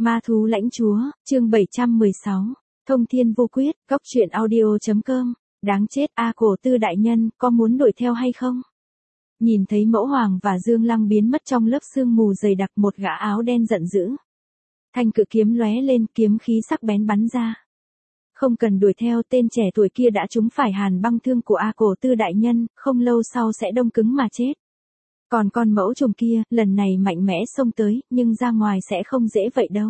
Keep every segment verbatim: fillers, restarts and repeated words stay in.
Ma thú lãnh chúa, chương bảy trăm mười sáu, thông thiên vô quyết, góc truyện audio.com, đáng chết a Cổ Tư đại nhân, có muốn đuổi theo hay không? Nhìn thấy Mẫu Hoàng và Dương Lăng biến mất trong lớp sương mù dày đặc, một gã áo đen giận dữ. Thanh cự kiếm lóe lên, kiếm khí sắc bén bắn ra. Không cần đuổi theo, tên trẻ tuổi kia đã trúng phải hàn băng thương của A Cổ Tư đại nhân, không lâu sau sẽ đông cứng mà chết. Còn con mẫu trùng kia, lần này mạnh mẽ xông tới, nhưng ra ngoài sẽ không dễ vậy đâu.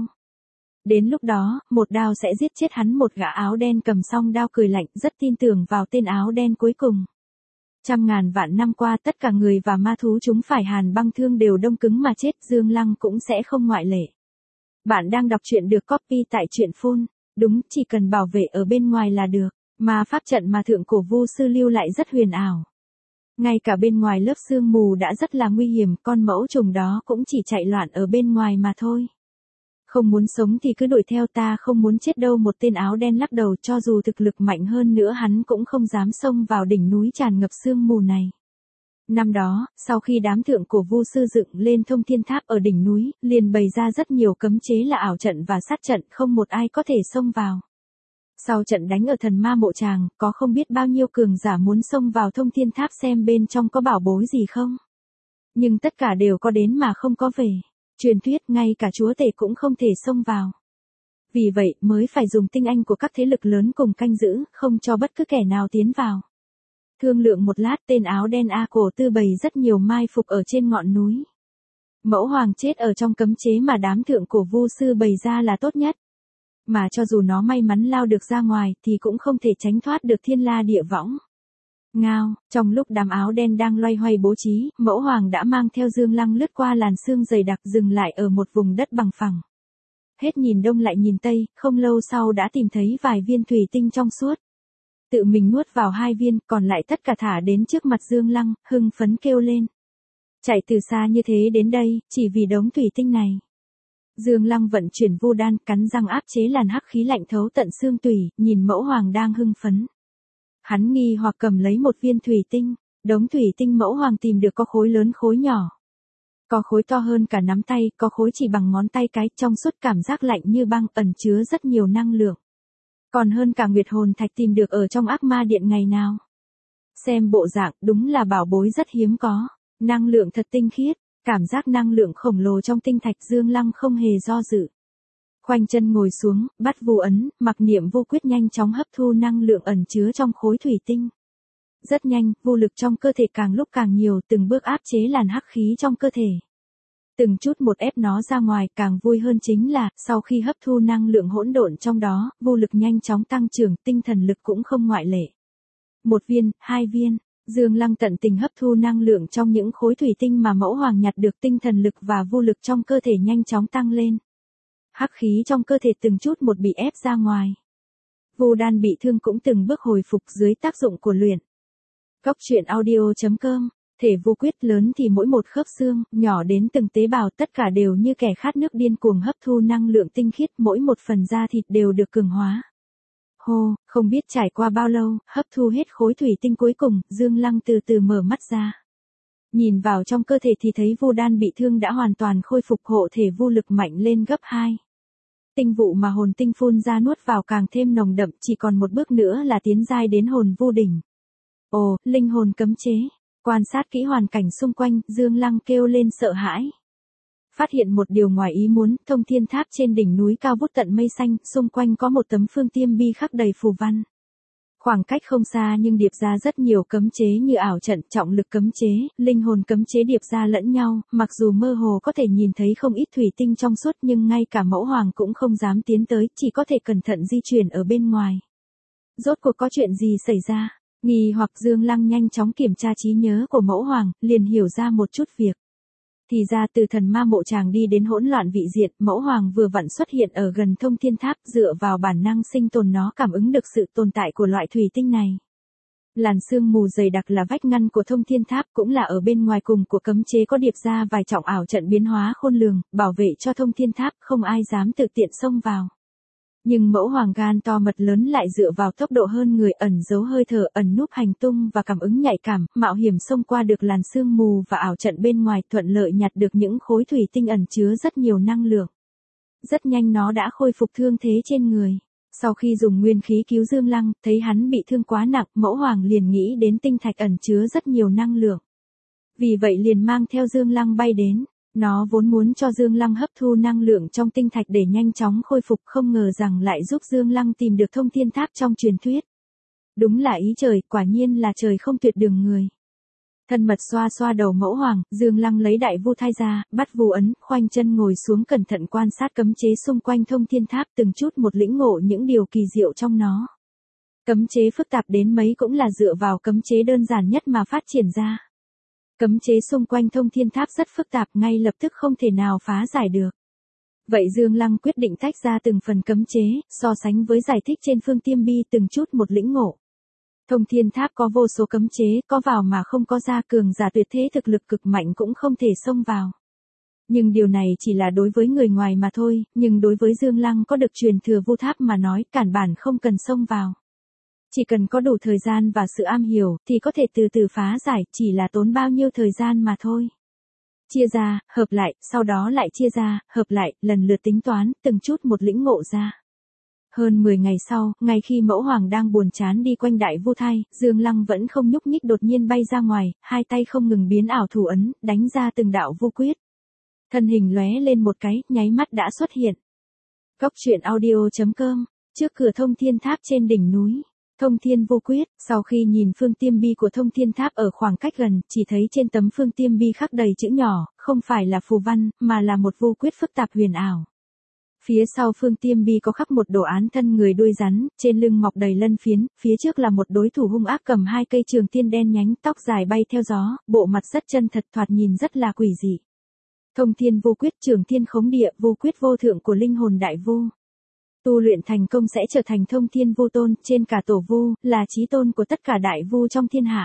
Đến lúc đó, một đao sẽ giết chết hắn. Một gã áo đen cầm song đao cười lạnh, rất tin tưởng vào tên áo đen cuối cùng. Trăm ngàn vạn năm qua, tất cả người và ma thú chúng phải hàn băng thương đều đông cứng mà chết, Dương Lăng cũng sẽ không ngoại lệ. Bạn đang đọc truyện được copy tại truyện phone. Đúng, chỉ cần bảo vệ ở bên ngoài là được, mà pháp trận mà thượng cổ vu sư lưu lại rất huyền ảo. Ngay cả bên ngoài lớp sương mù đã rất là nguy hiểm, con mẫu trùng đó cũng chỉ chạy loạn ở bên ngoài mà thôi. Không muốn sống thì cứ đuổi theo, ta không muốn chết đâu. Một tên áo đen lắc đầu, cho dù thực lực mạnh hơn nữa hắn cũng không dám xông vào đỉnh núi tràn ngập sương mù này. Năm đó, sau khi đám thượng cổ vu sư dựng lên thông thiên tháp ở đỉnh núi, liền bày ra rất nhiều cấm chế là ảo trận và sát trận, không một ai có thể xông vào. Sau trận đánh ở thần ma mộ tràng, có không biết bao nhiêu cường giả muốn xông vào thông thiên tháp xem bên trong có bảo bối gì không. Nhưng tất cả đều có đến mà không có về. Truyền thuyết ngay cả chúa tể cũng không thể xông vào. Vì vậy mới phải dùng tinh anh của các thế lực lớn cùng canh giữ, không cho bất cứ kẻ nào tiến vào. Thương lượng một lát, tên áo đen A Cổ Tư bày rất nhiều mai phục ở trên ngọn núi. Mẫu Hoàng chết ở trong cấm chế mà đám thượng cổ vu sư bày ra là tốt nhất. Mà cho dù nó may mắn lao được ra ngoài thì cũng không thể tránh thoát được thiên la địa võng. Ngao, trong lúc đám áo đen đang loay hoay bố trí, Mẫu Hoàng đã mang theo Dương Lăng lướt qua làn sương dày đặc, dừng lại ở một vùng đất bằng phẳng. Hết nhìn đông lại nhìn tây, không lâu sau đã tìm thấy vài viên thủy tinh trong suốt. Tự mình nuốt vào hai viên, còn lại tất cả thả đến trước mặt Dương Lăng, hưng phấn kêu lên. Chạy từ xa như thế đến đây, chỉ vì đống thủy tinh này. Dương Lăng vận chuyển vô đan, cắn răng áp chế làn hắc khí lạnh thấu tận xương tủy, nhìn Mẫu Hoàng đang hưng phấn. Hắn nghi hoặc cầm lấy một viên thủy tinh, đống thủy tinh Mẫu Hoàng tìm được có khối lớn khối nhỏ. Có khối to hơn cả nắm tay, có khối chỉ bằng ngón tay cái, trong suốt cảm giác lạnh như băng, ẩn chứa rất nhiều năng lượng. Còn hơn cả nguyệt hồn thạch tìm được ở trong ác ma điện ngày nào. Xem bộ dạng, đúng là bảo bối rất hiếm có, năng lượng thật tinh khiết, cảm giác năng lượng khổng lồ trong tinh thạch. Dương Lăng không hề do dự. Khoanh chân ngồi xuống, bắt vu ấn, mặc niệm vô quyết, nhanh chóng hấp thu năng lượng ẩn chứa trong khối thủy tinh. Rất nhanh, vô lực trong cơ thể càng lúc càng nhiều, từng bước áp chế làn hắc khí trong cơ thể. Từng chút một ép nó ra ngoài. Càng vui hơn chính là, sau khi hấp thu năng lượng hỗn độn trong đó, vô lực nhanh chóng tăng trưởng, tinh thần lực cũng không ngoại lệ. Một viên, hai viên, Dương Lăng tận tình hấp thu năng lượng trong những khối thủy tinh mà Mẫu Hoàng nhặt được, tinh thần lực và vô lực trong cơ thể nhanh chóng tăng lên. Hắc khí trong cơ thể từng chút một bị ép ra ngoài. Vô đan bị thương cũng từng bước hồi phục dưới tác dụng của luyện. Góc truyện audio.com, thể vô quyết, lớn thì mỗi một khớp xương, nhỏ đến từng tế bào, tất cả đều như kẻ khát nước điên cuồng hấp thu năng lượng tinh khiết, mỗi một phần da thịt đều được cường hóa. Hô, không biết trải qua bao lâu, hấp thu hết khối thủy tinh cuối cùng, Dương Lăng từ từ mở mắt ra. Nhìn vào trong cơ thể thì thấy vô đan bị thương đã hoàn toàn khôi phục, hộ thể vô lực mạnh lên gấp hai. Tinh vụ mà hồn tinh phun ra nuốt vào càng thêm nồng đậm, chỉ còn một bước nữa là tiến giai đến hồn vô đỉnh. Ồ, linh hồn cấm chế. Quan sát kỹ hoàn cảnh xung quanh, Dương Lăng kêu lên sợ hãi. Phát hiện một điều ngoài ý muốn, thông thiên tháp trên đỉnh núi cao vút tận mây xanh, xung quanh có một tấm phương tiêm bi khắc đầy phù văn. Khoảng cách không xa nhưng điệp ra rất nhiều cấm chế như ảo trận, trọng lực cấm chế, linh hồn cấm chế điệp ra lẫn nhau, mặc dù mơ hồ có thể nhìn thấy không ít thủy tinh trong suốt nhưng ngay cả Mẫu Hoàng cũng không dám tiến tới, chỉ có thể cẩn thận di chuyển ở bên ngoài. Rốt cuộc có chuyện gì xảy ra? Nghi hoặc Dương Lăng nhanh chóng kiểm tra trí nhớ của Mẫu Hoàng, liền hiểu ra một chút việc. Thì ra từ thần ma mộ tràng đi đến hỗn loạn vị diện, Mẫu Hoàng vừa vặn xuất hiện ở gần thông thiên tháp, dựa vào bản năng sinh tồn nó cảm ứng được sự tồn tại của loại thủy tinh này. Làn sương mù dày đặc là vách ngăn của thông thiên tháp, cũng là ở bên ngoài cùng của cấm chế có điệp ra vài trọng ảo trận biến hóa khôn lường, bảo vệ cho thông thiên tháp, không ai dám tự tiện xông vào. Nhưng Mẫu Hoàng gan to mật lớn lại dựa vào tốc độ hơn người, ẩn giấu hơi thở, ẩn núp hành tung và cảm ứng nhạy cảm, mạo hiểm xông qua được làn sương mù và ảo trận bên ngoài, thuận lợi nhặt được những khối thủy tinh ẩn chứa rất nhiều năng lượng. rất nhanh nó đã khôi phục thương thế trên người. Sau khi dùng nguyên khí cứu Dương Lăng, thấy hắn bị thương quá nặng, Mẫu Hoàng liền nghĩ đến tinh thạch ẩn chứa rất nhiều năng lượng. Vì vậy liền mang theo Dương Lăng bay đến. Nó vốn muốn cho Dương Lăng hấp thu năng lượng trong tinh thạch để nhanh chóng khôi phục, không ngờ rằng lại giúp Dương Lăng tìm được thông thiên tháp trong truyền thuyết. Đúng là ý trời, quả nhiên là trời không tuyệt đường người. Thân mật xoa xoa đầu Mẫu Hoàng, Dương Lăng lấy đại vu thai ra, bắt vu ấn, khoanh chân ngồi xuống cẩn thận quan sát cấm chế xung quanh thông thiên tháp, từng chút một lĩnh ngộ những điều kỳ diệu trong nó. Cấm chế phức tạp đến mấy cũng là dựa vào cấm chế đơn giản nhất mà phát triển ra. Cấm chế xung quanh thông thiên tháp rất phức tạp, ngay lập tức không thể nào phá giải được. Vậy Dương Lăng quyết định tách ra từng phần cấm chế, so sánh với giải thích trên phương tiêm bi từng chút một lĩnh ngộ. Thông thiên tháp có vô số cấm chế, có vào mà không có ra, cường giả tuyệt thế thực lực cực mạnh cũng không thể xông vào. Nhưng điều này chỉ là đối với người ngoài mà thôi, nhưng đối với Dương Lăng có được truyền thừa vu tháp mà nói, cản bản không cần xông vào. Chỉ cần có đủ thời gian và sự am hiểu, thì có thể từ từ phá giải, chỉ là tốn bao nhiêu thời gian mà thôi. Chia ra, hợp lại, sau đó lại chia ra, hợp lại, lần lượt tính toán, từng chút một lĩnh ngộ ra. Hơn mười ngày sau, ngay khi Mẫu Hoàng đang buồn chán đi quanh đại vu thai, Dương Lăng vẫn không nhúc nhích, đột nhiên bay ra ngoài, hai tay không ngừng biến ảo thủ ấn, đánh ra từng đạo vu quyết. Thân hình lóe lên một cái, nháy mắt đã xuất hiện. Góc truyện audio chấm com, trước cửa thông thiên tháp trên đỉnh núi. Thông thiên vô quyết, sau khi nhìn phương tiêm bi của thông thiên tháp ở khoảng cách gần, chỉ thấy trên tấm phương tiêm bi khắc đầy chữ nhỏ, không phải là phù văn, mà là một vô quyết phức tạp huyền ảo. Phía sau phương tiêm bi có khắc một đồ án thân người đuôi rắn, trên lưng mọc đầy lân phiến, phía trước là một đối thủ hung ác cầm hai cây trường tiên đen nhánh, tóc dài bay theo gió, bộ mặt rất chân thật, thoạt nhìn rất là quỷ dị. Thông thiên vô quyết, trường thiên khống địa, vô quyết vô thượng của linh hồn đại vu. Tu luyện thành công sẽ trở thành thông thiên vu tôn, trên cả tổ vu, là chí tôn của tất cả đại vu trong thiên hạ.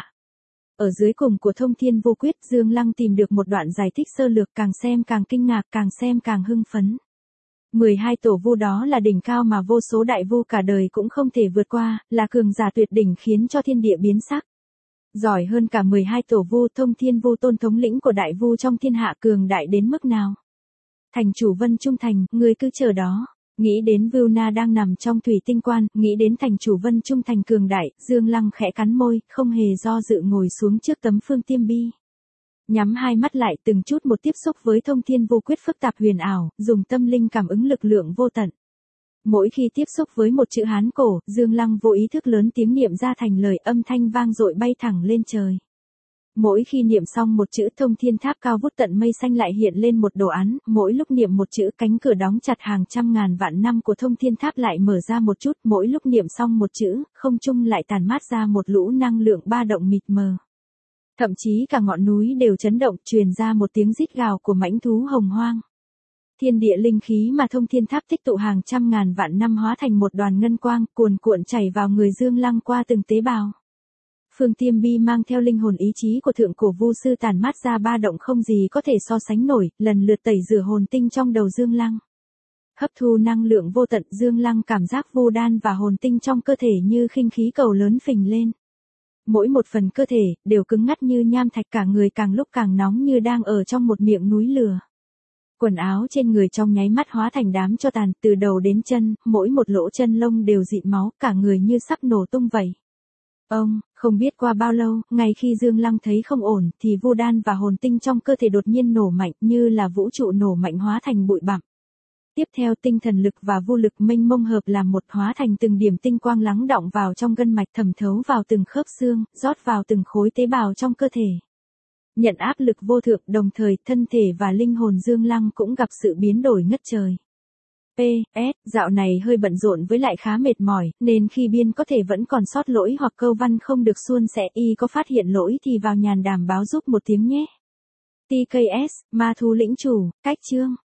Ở dưới cùng của thông thiên vô quyết, Dương Lăng tìm được một đoạn giải thích sơ lược, càng xem càng kinh ngạc, càng xem càng hưng phấn. mười hai tổ vu đó là đỉnh cao mà vô số đại vu cả đời cũng không thể vượt qua, là cường giả tuyệt đỉnh khiến cho thiên địa biến sắc. Giỏi hơn cả mười hai tổ vu, thông thiên vu tôn thống lĩnh của đại vu trong thiên hạ, cường đại đến mức nào. Thành chủ Vân Trung Thành, ngươi cứ chờ đó. Nghĩ đến Vưu Na đang nằm trong thủy tinh quan, nghĩ đến thành chủ Vân Trung Thành cường đại, Dương Lăng khẽ cắn môi, không hề do dự ngồi xuống trước tấm phương tiêm bi. Nhắm hai mắt lại, từng chút một tiếp xúc với thông thiên vô quyết phức tạp huyền ảo, dùng tâm linh cảm ứng lực lượng vô tận. Mỗi khi tiếp xúc với một chữ Hán cổ, Dương Lăng vô ý thức lớn tiếng niệm ra thành lời, âm thanh vang dội bay thẳng lên trời. Mỗi khi niệm xong một chữ, thông thiên tháp cao vút tận mây xanh lại hiện lên một đồ án, mỗi lúc niệm một chữ, cánh cửa đóng chặt hàng trăm ngàn vạn năm của thông thiên tháp lại mở ra một chút, mỗi lúc niệm xong một chữ, không trung lại tàn mát ra một lũ năng lượng ba động mịt mờ. Thậm chí cả ngọn núi đều chấn động, truyền ra một tiếng rít gào của mãnh thú hồng hoang. Thiên địa linh khí mà thông thiên tháp tích tụ hàng trăm ngàn vạn năm hóa thành một đoàn ngân quang, cuồn cuộn chảy vào người Dương Lăng qua từng tế bào. Phương tiêm bi mang theo linh hồn ý chí của thượng cổ vu sư tàn mát ra ba động không gì có thể so sánh nổi, lần lượt tẩy rửa hồn tinh trong đầu Dương Lăng. Hấp thu năng lượng vô tận, Dương Lăng cảm giác vu đan và hồn tinh trong cơ thể như khinh khí cầu lớn phình lên. Mỗi một phần cơ thể, đều cứng ngắt như nham thạch, cả người càng lúc càng nóng như đang ở trong một miệng núi lửa. Quần áo trên người trong nháy mắt hóa thành đám tro tàn, từ đầu đến chân, mỗi một lỗ chân lông đều dịn máu, cả người như sắp nổ tung vậy. Ông, không biết qua bao lâu, ngay khi Dương Lăng thấy không ổn, thì vu đan và hồn tinh trong cơ thể đột nhiên nổ mạnh, như là vũ trụ nổ mạnh hóa thành bụi bặm. Tiếp theo tinh thần lực và vô lực mênh mông hợp làm một, hóa thành từng điểm tinh quang lắng đọng vào trong gân mạch, thẩm thấu vào từng khớp xương, rót vào từng khối tế bào trong cơ thể. Nhận áp lực vô thượng, đồng thời thân thể và linh hồn Dương Lăng cũng gặp sự biến đổi ngất trời. pê ét, dạo này hơi bận rộn với lại khá mệt mỏi, nên khi biên có thể vẫn còn sót lỗi hoặc câu văn không được suôn sẻ, y có phát hiện lỗi thì vào nhàn đàm báo giúp một tiếng nhé. tê ca ét, ma thú lĩnh chủ, cách chương.